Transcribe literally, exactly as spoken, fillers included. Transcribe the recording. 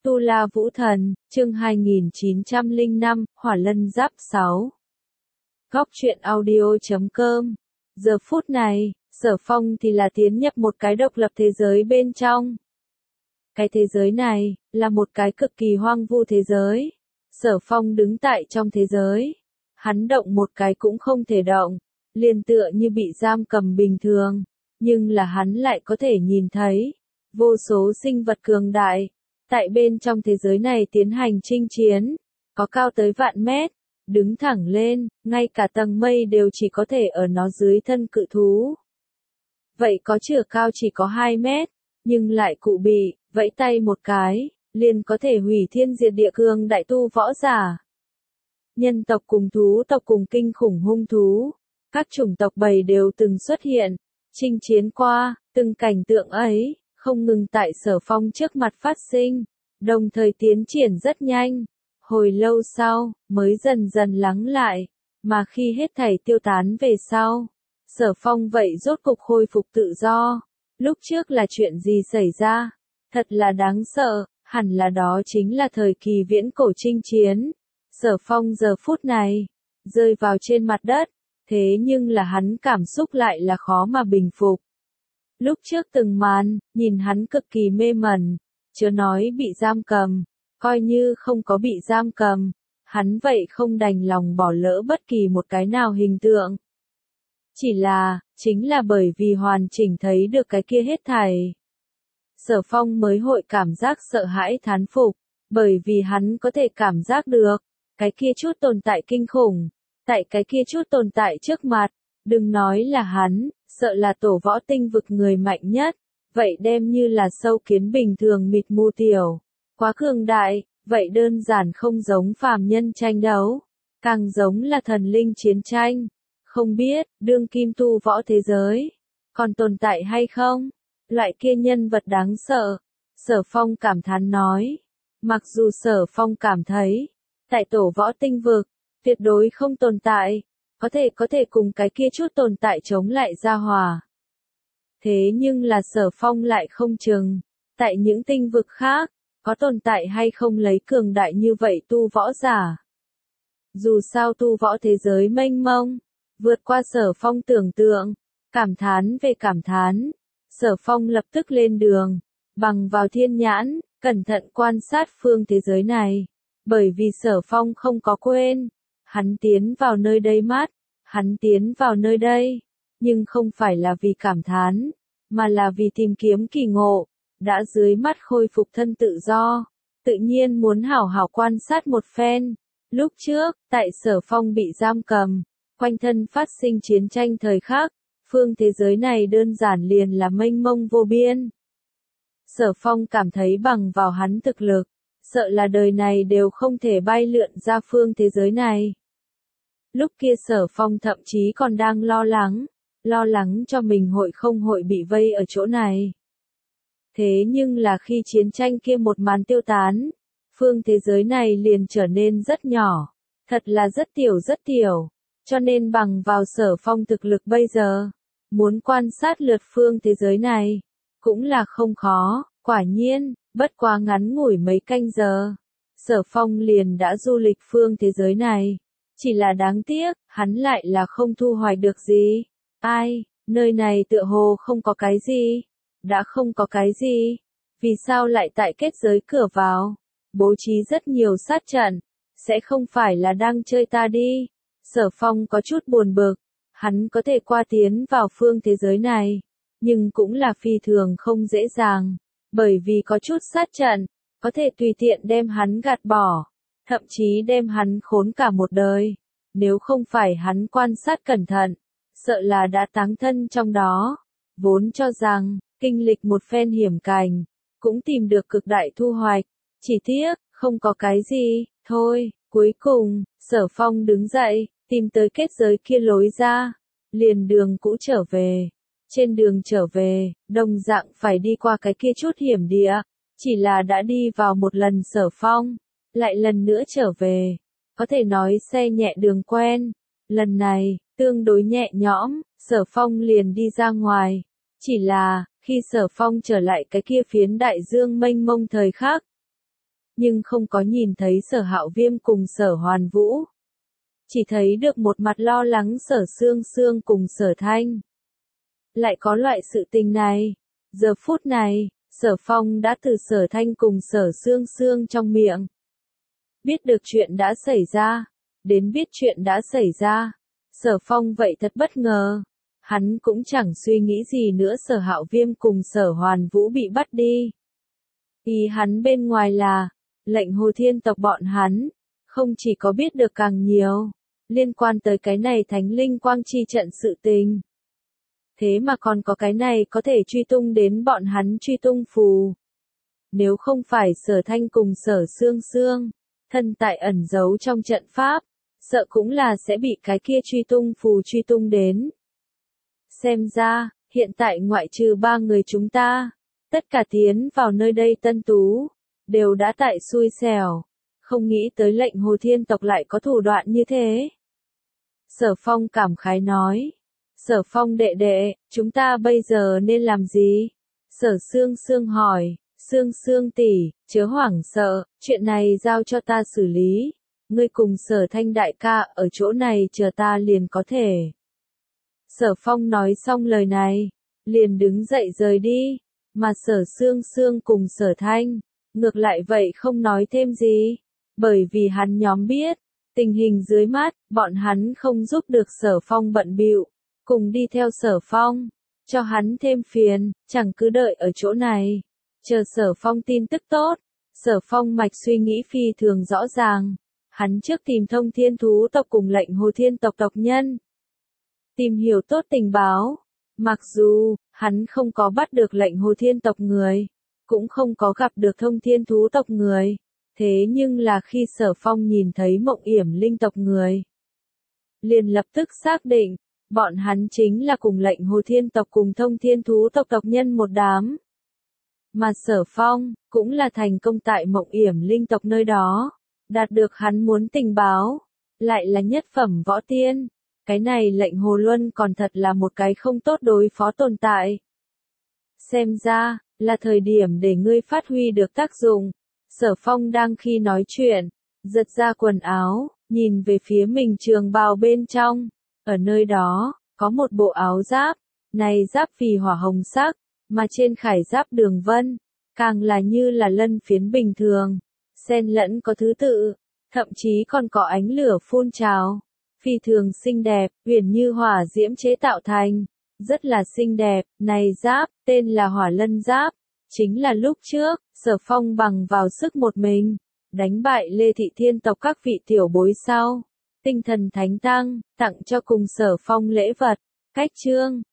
Tu La Vũ Thần, chương hai nghìn chín trăm lẻ năm, Hỏa Lân Giáp sáu. Góc truyện audio chấm com. Giờ phút này, Sở Phong thì là tiến nhập một cái độc lập thế giới bên trong. Cái thế giới này, là một cái cực kỳ hoang vu thế giới. Sở Phong đứng tại trong thế giới. Hắn động một cái cũng không thể động, liền tựa như bị giam cầm bình thường. Nhưng là hắn lại có thể nhìn thấy, vô số sinh vật cường đại. Tại bên trong thế giới này tiến hành chinh chiến, có cao tới vạn mét, đứng thẳng lên, ngay cả tầng mây đều chỉ có thể ở nó dưới thân cự thú. Vậy có chiều cao chỉ có hai mét, nhưng lại cụ bị, vẫy tay một cái, liền có thể hủy thiên diệt địa cường đại tu võ giả. Nhân tộc cùng thú tộc cùng kinh khủng hung thú, các chủng tộc bầy đều từng xuất hiện, chinh chiến qua, từng cảnh tượng ấy không ngừng tại Sở Phong trước mặt phát sinh, đồng thời tiến triển rất nhanh. Hồi lâu sau, mới dần dần lắng lại, mà khi hết thảy tiêu tán về sau, Sở Phong vậy rốt cục khôi phục tự do. Lúc trước là chuyện gì xảy ra? Thật là đáng sợ, hẳn là đó chính là thời kỳ viễn cổ chinh chiến. Sở Phong giờ phút này, rơi vào trên mặt đất, thế nhưng là hắn cảm xúc lại là khó mà bình phục. Lúc trước từng màn, nhìn hắn cực kỳ mê mẩn, chớ nói bị giam cầm, coi như không có bị giam cầm, hắn vậy không đành lòng bỏ lỡ bất kỳ một cái nào hình tượng. Chỉ là, chính là bởi vì hoàn chỉnh thấy được cái kia hết thảy. Sở Phong mới hội cảm giác sợ hãi thán phục, bởi vì hắn có thể cảm giác được, cái kia chút tồn tại kinh khủng, tại cái kia chút tồn tại trước mặt, đừng nói là hắn, sợ là tổ võ tinh vực người mạnh nhất, vậy đem như là sâu kiến bình thường mịt mù tiểu, quá cường đại, vậy đơn giản không giống phàm nhân tranh đấu, càng giống là thần linh chiến tranh. Không biết, đương kim tu võ thế giới, còn tồn tại hay không? Loại kia nhân vật đáng sợ. Sở Phong cảm thán nói. Mặc dù Sở Phong cảm thấy, tại tổ võ tinh vực, tuyệt đối không tồn tại, có thể có thể cùng cái kia chút tồn tại chống lại gia hòa. Thế nhưng là Sở Phong lại không chừng, tại những tinh vực khác, có tồn tại hay không lấy cường đại như vậy tu võ giả. Dù sao tu võ thế giới mênh mông, vượt qua Sở Phong tưởng tượng, cảm thán về cảm thán, Sở Phong lập tức lên đường, bằng vào thiên nhãn, cẩn thận quan sát phương thế giới này, bởi vì Sở Phong không có quên, hắn tiến vào nơi đây mát, hắn tiến vào nơi đây, nhưng không phải là vì cảm thán, mà là vì tìm kiếm kỳ ngộ, đã dưới mắt khôi phục thân tự do, tự nhiên muốn hảo hảo quan sát một phen. Lúc trước, tại Sở Phong bị giam cầm, quanh thân phát sinh chiến tranh thời khắc, phương thế giới này đơn giản liền là mênh mông vô biên. Sở Phong cảm thấy bằng vào hắn thực lực, sợ là đời này đều không thể bay lượn ra phương thế giới này. Lúc kia Sở Phong thậm chí còn đang lo lắng, lo lắng cho mình hội không hội bị vây ở chỗ này. Thế nhưng là khi chiến tranh kia một màn tiêu tán, phương thế giới này liền trở nên rất nhỏ, thật là rất tiểu rất tiểu, cho nên bằng vào Sở Phong thực lực bây giờ, muốn quan sát lượt phương thế giới này, cũng là không khó, quả nhiên, bất quá ngắn ngủi mấy canh giờ, Sở Phong liền đã du lịch phương thế giới này, chỉ là đáng tiếc, hắn lại là không thu hoạch được gì. Ai, nơi này tựa hồ không có cái gì, đã không có cái gì, vì sao lại tại kết giới cửa vào, bố trí rất nhiều sát trận, sẽ không phải là đang chơi ta đi. Sở Phong có chút buồn bực, hắn có thể qua tiến vào phương thế giới này, nhưng cũng là phi thường không dễ dàng, bởi vì có chút sát trận, có thể tùy tiện đem hắn gạt bỏ, thậm chí đem hắn khốn cả một đời, nếu không phải hắn quan sát cẩn thận, sợ là đã táng thân trong đó, vốn cho rằng, kinh lịch một phen hiểm cảnh, cũng tìm được cực đại thu hoạch, chỉ tiếc, không có cái gì, thôi, cuối cùng, Sở Phong đứng dậy, tìm tới kết giới kia lối ra, liền đường cũ trở về. Trên đường trở về, đồng dạng phải đi qua cái kia chút hiểm địa, chỉ là đã đi vào một lần Sở Phong, lại lần nữa trở về, có thể nói xe nhẹ đường quen, lần này, tương đối nhẹ nhõm, Sở Phong liền đi ra ngoài, chỉ là, khi Sở Phong trở lại cái kia phiến đại dương mênh mông thời khắc, nhưng không có nhìn thấy Sở Hạo Viêm cùng Sở Hoàn Vũ. Chỉ thấy được một mặt lo lắng Sở Sương Sương cùng Sở Thanh. Lại có loại sự tình này. Giờ phút này, Sở Phong đã từ Sở Thanh cùng Sở Sương Sương trong miệng biết được chuyện đã xảy ra. Đến biết chuyện đã xảy ra, Sở Phong vậy thật bất ngờ. Hắn cũng chẳng suy nghĩ gì nữa, Sở Hạo Viêm cùng Sở Hoàn Vũ bị bắt đi. Ý hắn bên ngoài là, lệnh Hồ Thiên tộc bọn hắn, không chỉ có biết được càng nhiều, liên quan tới cái này Thánh Linh Quang Chi trận sự tình. Thế mà còn có cái này có thể truy tung đến bọn hắn truy tung phù. Nếu không phải Sở Thanh cùng Sở Sương Sương, thân tại ẩn giấu trong trận pháp, sợ cũng là sẽ bị cái kia truy tung phù truy tung đến. Xem ra, hiện tại ngoại trừ ba người chúng ta, tất cả tiến vào nơi đây tân tú, đều đã tại xui xẻo, không nghĩ tới lệnh Hồ Thiên tộc lại có thủ đoạn như thế. Sở Phong cảm khái nói, Sở Phong đệ đệ, chúng ta bây giờ nên làm gì? Sở Sương Sương hỏi, Sương Sương tỷ, chớ hoảng sợ, chuyện này giao cho ta xử lý, ngươi cùng Sở Thanh đại ca ở chỗ này chờ ta liền có thể. Sở Phong nói xong lời này, liền đứng dậy rời đi, mà Sở Sương Sương cùng Sở Thanh, ngược lại vậy không nói thêm gì, bởi vì hắn nhóm biết, tình hình dưới mắt, bọn hắn không giúp được Sở Phong bận bịu, cùng đi theo Sở Phong, cho hắn thêm phiền, chẳng cứ đợi ở chỗ này, chờ Sở Phong tin tức tốt. Sở Phong mạch suy nghĩ phi thường rõ ràng, hắn trước tìm Thông Thiên thú tộc cùng lệnh Hồ Thiên tộc tộc nhân, tìm hiểu tốt tình báo. Mặc dù, hắn không có bắt được lệnh Hồ Thiên tộc người, cũng không có gặp được Thông Thiên thú tộc người, thế nhưng là khi Sở Phong nhìn thấy Mộng Yểm Linh tộc người, liền lập tức xác định, bọn hắn chính là cùng lệnh Hồ Thiên tộc cùng Thông Thiên thú tộc tộc nhân một đám. Mà Sở Phong, cũng là thành công tại Mộng Yểm Linh tộc nơi đó, đạt được hắn muốn tình báo, lại là nhất phẩm võ tiên. Cái này lệnh Hồ Luân còn thật là một cái không tốt đối phó tồn tại. Xem ra, là thời điểm để ngươi phát huy được tác dụng. Sở Phong đang khi nói chuyện, giật ra quần áo, nhìn về phía mình trường bào bên trong. Ở nơi đó, có một bộ áo giáp, này giáp vì hỏa hồng sắc, mà trên khải giáp đường vân, càng là như là lân phiến bình thường, xen lẫn có thứ tự, thậm chí còn có ánh lửa phun trào. Phi thường xinh đẹp, huyền như hỏa diễm chế tạo thành, rất là xinh đẹp. Này giáp, tên là Hỏa Lân Giáp, chính là lúc trước, Sở Phong bằng vào sức một mình, đánh bại Lê Thị Thiên tộc các vị tiểu bối sau, tinh thần thánh tăng, tặng cho cùng Sở Phong lễ vật. Cách chương